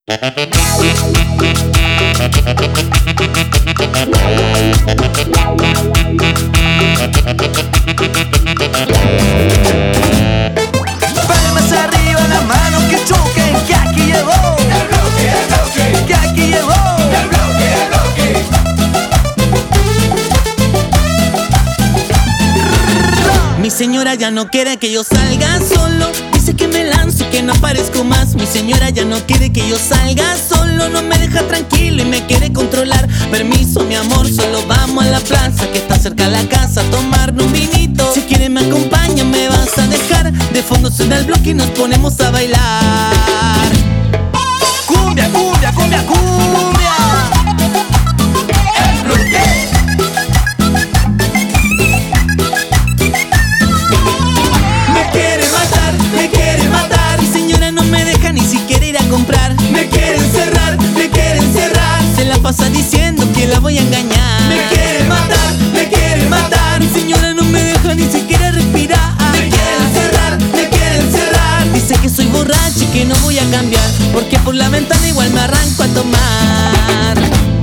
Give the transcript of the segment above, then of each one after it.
Palmas arriba, las manos que choquen, que aquí llegó el bloque, que aquí llegó el bloque, Mi señora ya no quiere que yo salga solo. Dice que me lanzo y que no aparezco más. Mi señora ya no quiere que yo salga solo. No me deja tranquilo y me quiere controlar. Permiso, mi amor, solo vamos a la plaza que está cerca de la casa a tomarnos un vinito. Si quieres me acompaña, me vas a dejar. De fondo suena el bloque y nos ponemos a bailar. cumbia, cumbia, cumbia, cumbia. El bloque. Me quiere matar. Mi señora no me deja ni siquiera ir a comprar. Me quiere encerrar, me quiere encerrar. Se la pasa diciendo que la voy a engañar. Me quiere matar, me quiere matar. Mi señora no me deja ni siquiera respirar. Me quiere encerrar, me quiere encerrar. Dice que soy borracha y que no voy a cambiar, porque por la ventana igual me arranco a tomar.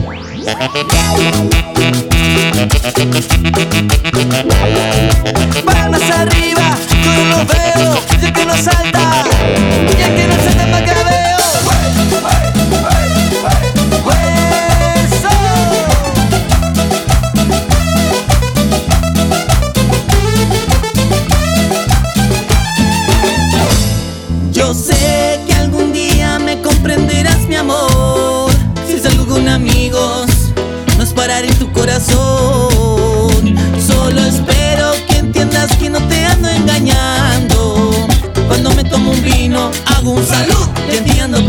Palmas arriba, yo no lo veo. Y el que no salta, y el que no salta pa' que veo. ¡Hueso! Yo sé que algún día me comprenderás, mi amor. Si salgo con amigos, no es parar en tu corazón. Solo espero que entiendas que no te ando engañando. Cuando me tomo un vino, hago un salud y entiendo